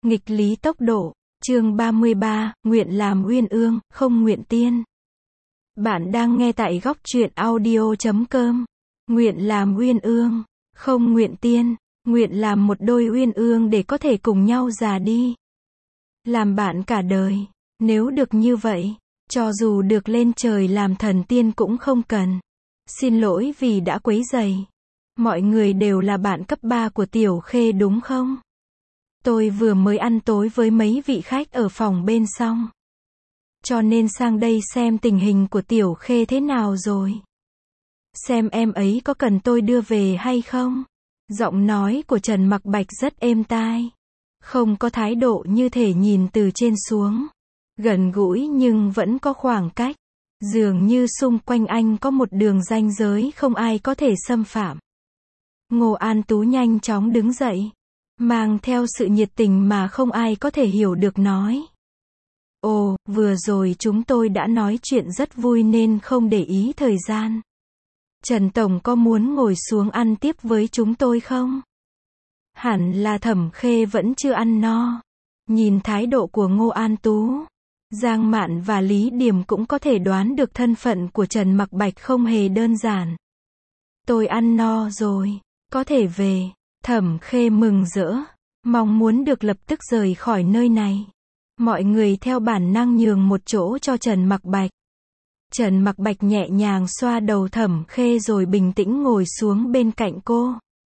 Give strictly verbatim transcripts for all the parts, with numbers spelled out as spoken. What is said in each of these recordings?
Nghịch lý tốc độ, chương ba mươi ba, nguyện làm uyên ương, không nguyện tiên. Bạn đang nghe tại góc truyện audio chấm com. Nguyện làm uyên ương, không nguyện tiên, nguyện làm một đôi uyên ương để có thể cùng nhau già đi. Làm bạn cả đời, nếu được như vậy, cho dù được lên trời làm thần tiên cũng không cần. Xin lỗi vì đã quấy rầy. Mọi người đều là bạn cấp ba của Tiểu Khê đúng không? Tôi vừa mới ăn tối với mấy vị khách ở phòng bên xong. Cho nên sang đây xem tình hình của Tiểu Khê thế nào rồi. Xem em ấy có cần tôi đưa về hay không? Giọng nói của Trần Mặc Bạch rất êm tai. Không có thái độ như thể nhìn từ trên xuống. Gần gũi nhưng vẫn có khoảng cách. Dường như xung quanh anh có một đường ranh giới không ai có thể xâm phạm. Ngô An Tú nhanh chóng đứng dậy. Mang theo sự nhiệt tình mà không ai có thể hiểu được nói. Ồ, vừa rồi chúng tôi đã nói chuyện rất vui nên không để ý thời gian. Trần Tổng có muốn ngồi xuống ăn tiếp với chúng tôi không? Hẳn là Thẩm Khê vẫn chưa ăn no. Nhìn thái độ của Ngô An Tú, Giang Mạn và Lý Điềm cũng có thể đoán được thân phận của Trần Mặc Bạch không hề đơn giản. Tôi ăn no rồi, có thể về. Thẩm Khê mừng rỡ, mong muốn được lập tức rời khỏi nơi này. Mọi người theo bản năng nhường một chỗ cho Trần Mặc Bạch. Trần Mặc Bạch nhẹ nhàng xoa đầu Thẩm Khê rồi bình tĩnh ngồi xuống bên cạnh cô.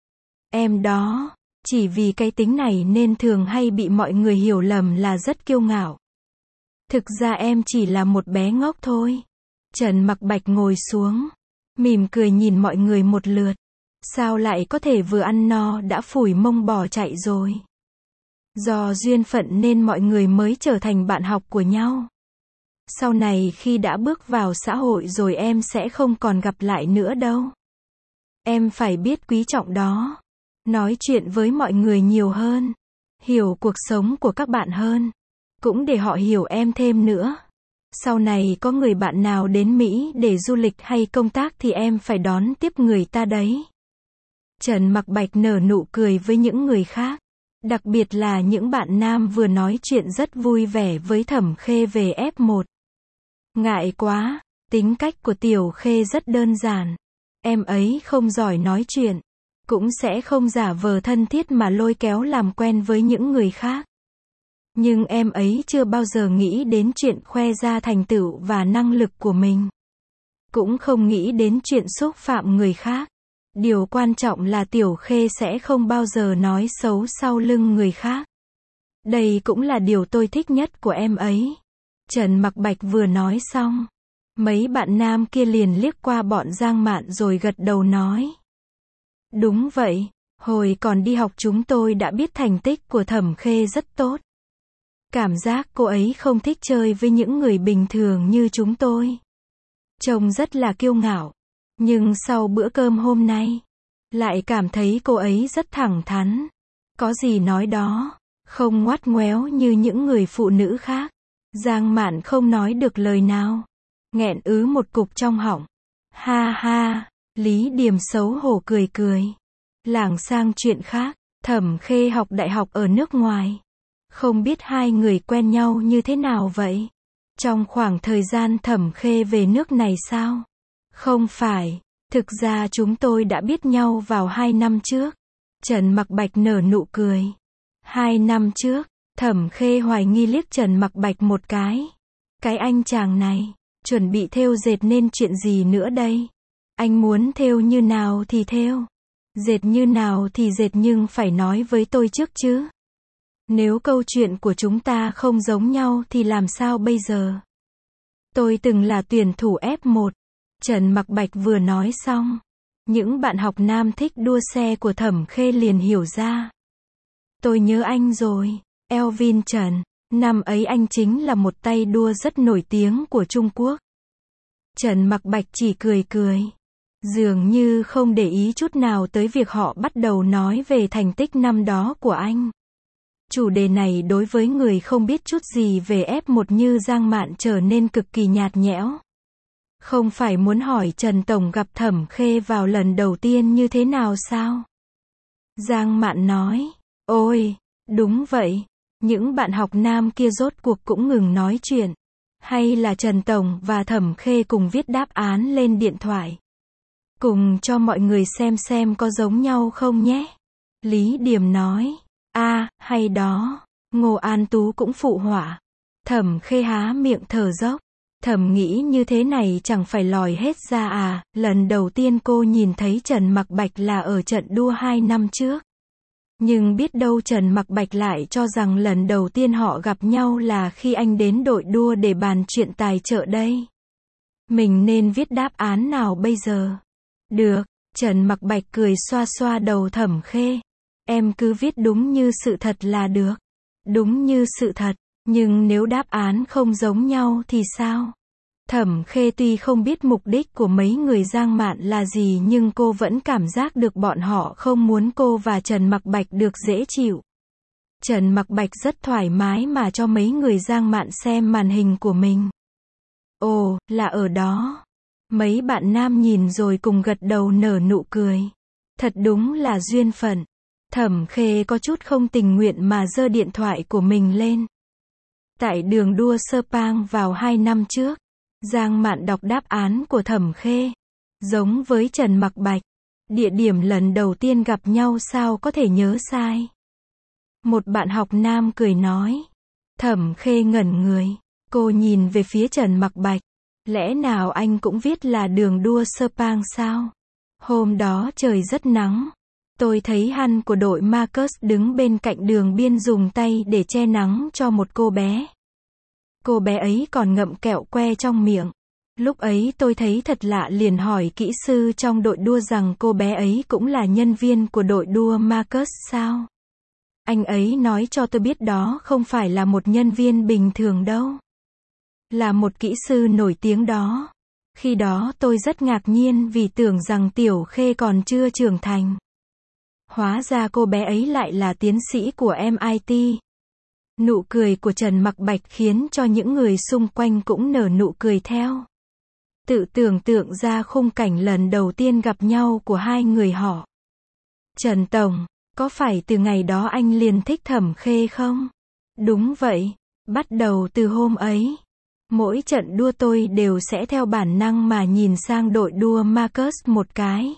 Em đó, chỉ vì cái tính này nên thường hay bị mọi người hiểu lầm là rất kiêu ngạo. Thực ra em chỉ là một bé ngốc thôi. Trần Mặc Bạch ngồi xuống, mỉm cười nhìn mọi người một lượt. Sao lại có thể vừa ăn no đã phủi mông bỏ chạy rồi? Do duyên phận nên mọi người mới trở thành bạn học của nhau. Sau này khi đã bước vào xã hội rồi em sẽ không còn gặp lại nữa đâu. Em phải biết quý trọng đó. Nói chuyện với mọi người nhiều hơn. Hiểu cuộc sống của các bạn hơn. Cũng để họ hiểu em thêm nữa. Sau này có người bạn nào đến Mỹ để du lịch hay công tác thì em phải đón tiếp người ta đấy. Trần Mặc Bạch nở nụ cười với những người khác. Đặc biệt là những bạn nam vừa nói chuyện rất vui vẻ với Thẩm Khê về ép một. Ngại quá, tính cách của Tiểu Khê rất đơn giản. Em ấy không giỏi nói chuyện. Cũng sẽ không giả vờ thân thiết mà lôi kéo làm quen với những người khác. Nhưng em ấy chưa bao giờ nghĩ đến chuyện khoe ra thành tựu và năng lực của mình. Cũng không nghĩ đến chuyện xúc phạm người khác. Điều quan trọng là Tiểu Khê sẽ không bao giờ nói xấu sau lưng người khác. Đây cũng là điều tôi thích nhất của em ấy. Trần Mặc Bạch vừa nói xong, mấy bạn nam kia liền liếc qua bọn Giang Mạn rồi gật đầu nói. Đúng vậy, hồi còn đi học chúng tôi đã biết thành tích của Thẩm Khê rất tốt. Cảm giác cô ấy không thích chơi với những người bình thường như chúng tôi. Trông rất là kiêu ngạo. Nhưng sau bữa cơm hôm nay, lại cảm thấy cô ấy rất thẳng thắn. Có gì nói đó, không ngoắt ngoéo như những người phụ nữ khác. Giang Mạn không nói được lời nào. Nghẹn ứ một cục trong họng. Ha ha, Lý Điềm xấu hổ cười cười. Lảng sang chuyện khác, Thẩm Khê học đại học ở nước ngoài. Không biết hai người quen nhau như thế nào vậy? Trong khoảng thời gian Thẩm Khê về nước này sao? Không phải, thực ra chúng tôi đã biết nhau vào hai năm trước. Trần Mặc Bạch nở nụ cười. Hai năm trước, Thẩm Khê hoài nghi liếc Trần Mặc Bạch một cái. Cái anh chàng này, chuẩn bị thêu dệt nên chuyện gì nữa đây? Anh muốn thêu như nào thì thêu. Dệt như nào thì dệt nhưng phải nói với tôi trước chứ. Nếu câu chuyện của chúng ta không giống nhau thì làm sao bây giờ? Tôi từng là tuyển thủ ép một. Trần Mặc Bạch vừa nói xong, những bạn học nam thích đua xe của Thẩm Khê liền hiểu ra. Tôi nhớ anh rồi, Elvin Trần, năm ấy anh chính là một tay đua rất nổi tiếng của Trung Quốc. Trần Mặc Bạch chỉ cười cười, dường như không để ý chút nào tới việc họ bắt đầu nói về thành tích năm đó của anh. Chủ đề này đối với người không biết chút gì về ép một như Giang Mạn trở nên cực kỳ nhạt nhẽo. Không phải muốn hỏi Trần Tổng gặp Thẩm Khê vào lần đầu tiên như thế nào sao? Giang Mạn nói, ôi, đúng vậy, Những bạn học nam kia rốt cuộc cũng ngừng nói chuyện. Hay là Trần Tổng và Thẩm Khê cùng viết đáp án lên điện thoại. Cùng cho mọi người xem xem có giống nhau không nhé. Lý Điềm nói. A, à, hay đó. Ngô An Tú cũng phụ họa. Thẩm Khê há miệng thở dốc. Thẩm nghĩ như thế này chẳng phải lòi hết ra à, lần đầu tiên cô nhìn thấy Trần Mặc Bạch là ở trận đua hai năm trước. Nhưng biết đâu Trần Mặc Bạch lại cho rằng lần đầu tiên họ gặp nhau là khi anh đến đội đua để bàn chuyện tài trợ đây. Mình nên viết đáp án nào bây giờ? Được, Trần Mặc Bạch cười xoa xoa đầu Thẩm Khê. Em cứ viết đúng như sự thật là được. Đúng như sự thật, nhưng nếu đáp án không giống nhau thì sao? Thẩm Khê tuy không biết mục đích của mấy người Giang Mạn là gì nhưng cô vẫn cảm giác được bọn họ không muốn cô và Trần Mặc Bạch được dễ chịu. Trần Mặc Bạch rất thoải mái mà cho mấy người Giang Mạn xem màn hình của mình. Ồ, là ở đó. Mấy bạn nam nhìn rồi cùng gật đầu nở nụ cười. Thật đúng là duyên phận. Thẩm Khê có chút không tình nguyện mà giơ điện thoại của mình lên. Tại đường đua Sepang vào hai năm trước, Giang Mạn đọc đáp án của Thẩm Khê. Giống với Trần Mặc Bạch. Địa điểm lần đầu tiên gặp nhau sao có thể nhớ sai. Một bạn học nam cười nói. Thẩm Khê ngẩn người. Cô nhìn về phía Trần Mặc Bạch. Lẽ nào anh cũng viết là đường đua Sepang sao? Hôm đó trời rất nắng. Tôi thấy hắn của đội Marcus đứng bên cạnh đường biên dùng tay để che nắng cho một cô bé. Cô bé ấy còn ngậm kẹo que trong miệng. Lúc ấy tôi thấy thật lạ liền hỏi kỹ sư trong đội đua rằng cô bé ấy cũng là nhân viên của đội đua Marcus sao? Anh ấy nói cho tôi biết đó không phải là một nhân viên bình thường đâu. Là một kỹ sư nổi tiếng đó. Khi đó tôi rất ngạc nhiên vì tưởng rằng Tiểu Khê còn chưa trưởng thành. Hóa ra cô bé ấy lại là tiến sĩ của em i tê. Nụ cười của Trần Mặc Bạch khiến cho những người xung quanh cũng nở nụ cười theo. Tự tưởng tượng ra khung cảnh lần đầu tiên gặp nhau của hai người họ. Trần Tổng, có phải từ ngày đó anh liền thích Thẩm Khê không? Đúng vậy, bắt đầu từ hôm ấy. Mỗi trận đua tôi đều sẽ theo bản năng mà nhìn sang đội đua Marcus một cái.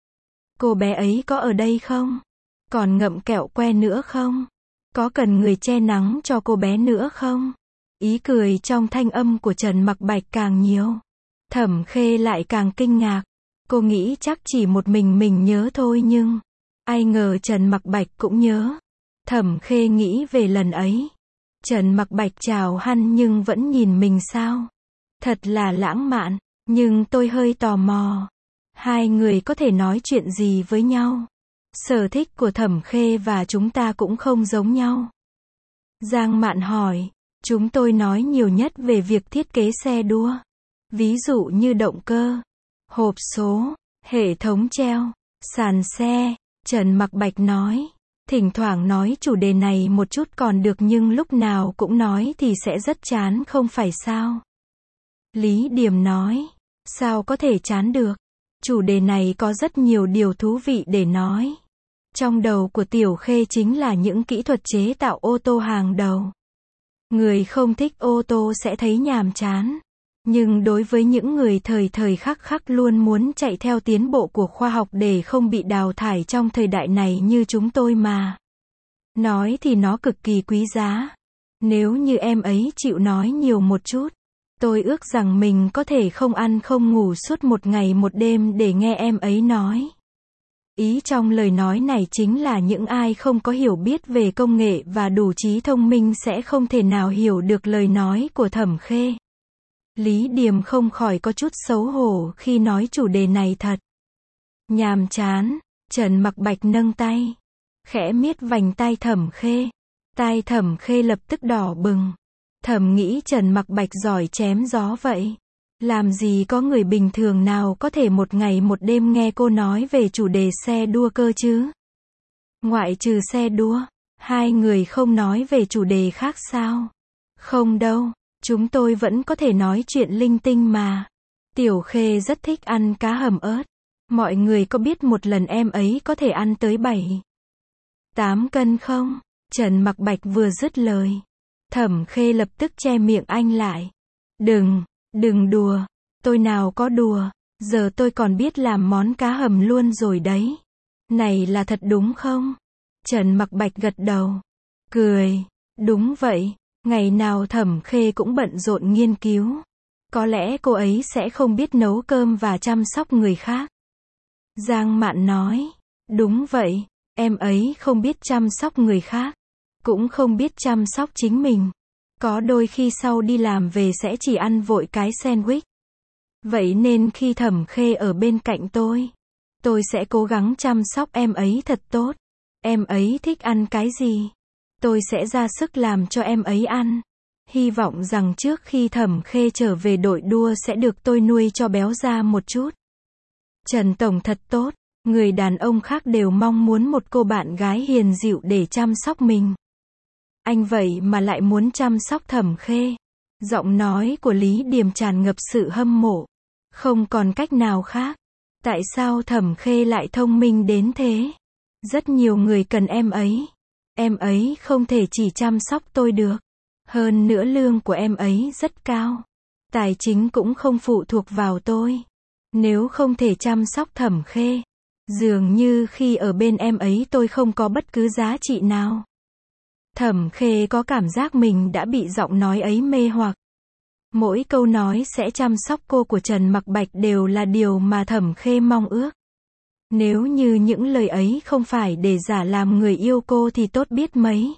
Cô bé ấy có ở đây không? Còn ngậm kẹo que nữa không? Có cần người che nắng cho cô bé nữa không? Ý cười trong thanh âm của Trần Mặc Bạch càng nhiều. Thẩm Khê lại càng kinh ngạc. Cô nghĩ chắc chỉ một mình mình nhớ thôi nhưng ai ngờ Trần Mặc Bạch cũng nhớ. Thẩm Khê nghĩ về lần ấy. Trần Mặc Bạch chào hắn nhưng vẫn nhìn mình sao? Thật là lãng mạn, nhưng tôi hơi tò mò. Hai người có thể nói chuyện gì với nhau? Sở thích của Thẩm Khê và chúng ta cũng không giống nhau. Giang Mạn hỏi, chúng tôi nói nhiều nhất về việc thiết kế xe đua. Ví dụ như động cơ, hộp số, hệ thống treo, sàn xe. Trần Mặc Bạch nói, thỉnh thoảng nói chủ đề này một chút còn được nhưng lúc nào cũng nói thì sẽ rất chán không phải sao? Lý Điềm nói, sao có thể chán được? Chủ đề này có rất nhiều điều thú vị để nói. Trong đầu của Tiểu Khê chính là những kỹ thuật chế tạo ô tô hàng đầu. Người không thích ô tô sẽ thấy nhàm chán. Nhưng đối với những người thời thời khắc khắc luôn muốn chạy theo tiến bộ của khoa học để không bị đào thải trong thời đại này như chúng tôi mà. Nói thì nó cực kỳ quý giá. Nếu như em ấy chịu nói nhiều một chút, tôi ước rằng mình có thể không ăn không ngủ suốt một ngày một đêm để nghe em ấy nói. Ý trong lời nói này chính là những ai không có hiểu biết về công nghệ và đủ trí thông minh sẽ không thể nào hiểu được lời nói của Thẩm Khê. Lý Điềm không khỏi có chút xấu hổ khi nói chủ đề này thật. Nhàm chán, Trần Mặc Bạch nâng tay, khẽ miết vành tai Thẩm Khê. Tai Thẩm Khê lập tức đỏ bừng. Thẩm nghĩ Trần Mặc Bạch giỏi chém gió vậy. Làm gì có người bình thường nào có thể một ngày một đêm nghe cô nói về chủ đề xe đua cơ chứ? Ngoại trừ xe đua, hai người không nói về chủ đề khác sao? Không đâu, chúng tôi vẫn có thể nói chuyện linh tinh mà. Tiểu Khê rất thích ăn cá hầm ớt. Mọi người có biết một lần em ấy có thể ăn tới bảy, tám cân không? Trần Mặc Bạch vừa dứt lời, Thẩm Khê lập tức che miệng anh lại. Đừng, đừng đùa, tôi nào có đùa, giờ tôi còn biết làm món cá hầm luôn rồi đấy. Này là thật đúng không? Trần Mặc Bạch gật đầu, cười, đúng vậy, ngày nào Thẩm Khê cũng bận rộn nghiên cứu. Có lẽ cô ấy sẽ không biết nấu cơm và chăm sóc người khác. Giang Mạn nói, đúng vậy, em ấy không biết chăm sóc người khác, cũng không biết chăm sóc chính mình. Có đôi khi sau đi làm về sẽ chỉ ăn vội cái sandwich. Vậy nên khi Thẩm Khê ở bên cạnh tôi, tôi sẽ cố gắng chăm sóc em ấy thật tốt. Em ấy thích ăn cái gì, tôi sẽ ra sức làm cho em ấy ăn. Hy vọng rằng trước khi Thẩm Khê trở về đội đua sẽ được tôi nuôi cho béo ra một chút. Trần Tổng thật tốt, người đàn ông khác đều mong muốn một cô bạn gái hiền dịu để chăm sóc mình. Anh vậy mà lại muốn chăm sóc Thẩm Khê. Giọng nói của Lý Điềm tràn ngập sự hâm mộ. Không còn cách nào khác. Tại sao Thẩm Khê lại thông minh đến thế? Rất nhiều người cần em ấy. Em ấy không thể chỉ chăm sóc tôi được. Hơn nữa lương của em ấy rất cao. Tài chính cũng không phụ thuộc vào tôi. Nếu không thể chăm sóc Thẩm Khê, dường như khi ở bên em ấy tôi không có bất cứ giá trị nào. Thẩm Khê có cảm giác mình đã bị giọng nói ấy mê hoặc. Mỗi câu nói sẽ chăm sóc cô của Trần Mặc Bạch đều là điều mà Thẩm Khê mong ước. Nếu như những lời ấy không phải để giả làm người yêu cô thì tốt biết mấy.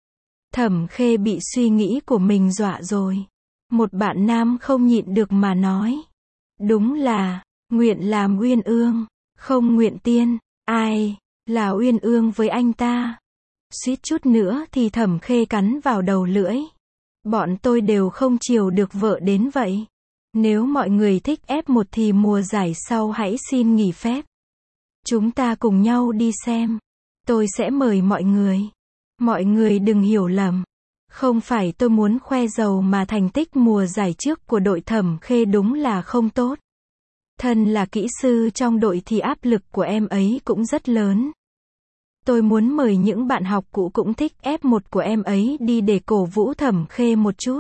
Thẩm Khê bị suy nghĩ của mình dọa rồi. Một bạn nam không nhịn được mà nói. Đúng là, nguyện làm uyên ương, không nguyện tiên. Ai là uyên ương với anh ta? Suýt chút nữa thì Thẩm Khê cắn vào đầu lưỡi. Bọn tôi đều không chiều được vợ đến vậy. Nếu mọi người thích ép một thì mùa giải sau hãy xin nghỉ phép. Chúng ta cùng nhau đi xem. Tôi sẽ mời mọi người. Mọi người đừng hiểu lầm. Không phải tôi muốn khoe giàu mà thành tích mùa giải trước của đội Thẩm Khê đúng là không tốt. Thân là kỹ sư trong đội thì áp lực của em ấy cũng rất lớn. Tôi muốn mời những bạn học cũ cũng thích ép một của em ấy đi để cổ vũ Thẩm Khê một chút.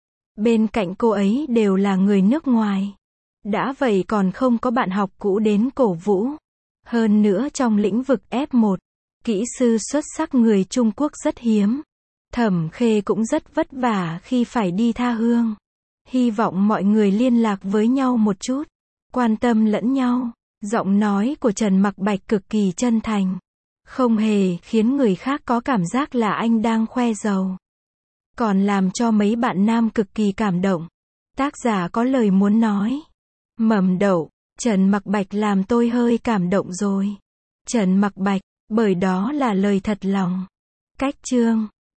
Bên cạnh cô ấy đều là người nước ngoài. Đã vậy còn không có bạn học cũ đến cổ vũ. Hơn nữa trong lĩnh vực ép một, kỹ sư xuất sắc người Trung Quốc rất hiếm. Thẩm Khê cũng rất vất vả khi phải đi tha hương. Hy vọng mọi người liên lạc với nhau một chút, quan tâm lẫn nhau. Giọng nói của Trần Mặc Bạch cực kỳ chân thành. Không hề khiến người khác có cảm giác là anh đang khoe giàu. Còn làm cho mấy bạn nam cực kỳ cảm động. Tác giả có lời muốn nói. Mầm đậu, Trần Mặc Bạch làm tôi hơi cảm động rồi. Trần Mặc Bạch, bởi đó là lời thật lòng. Cách chương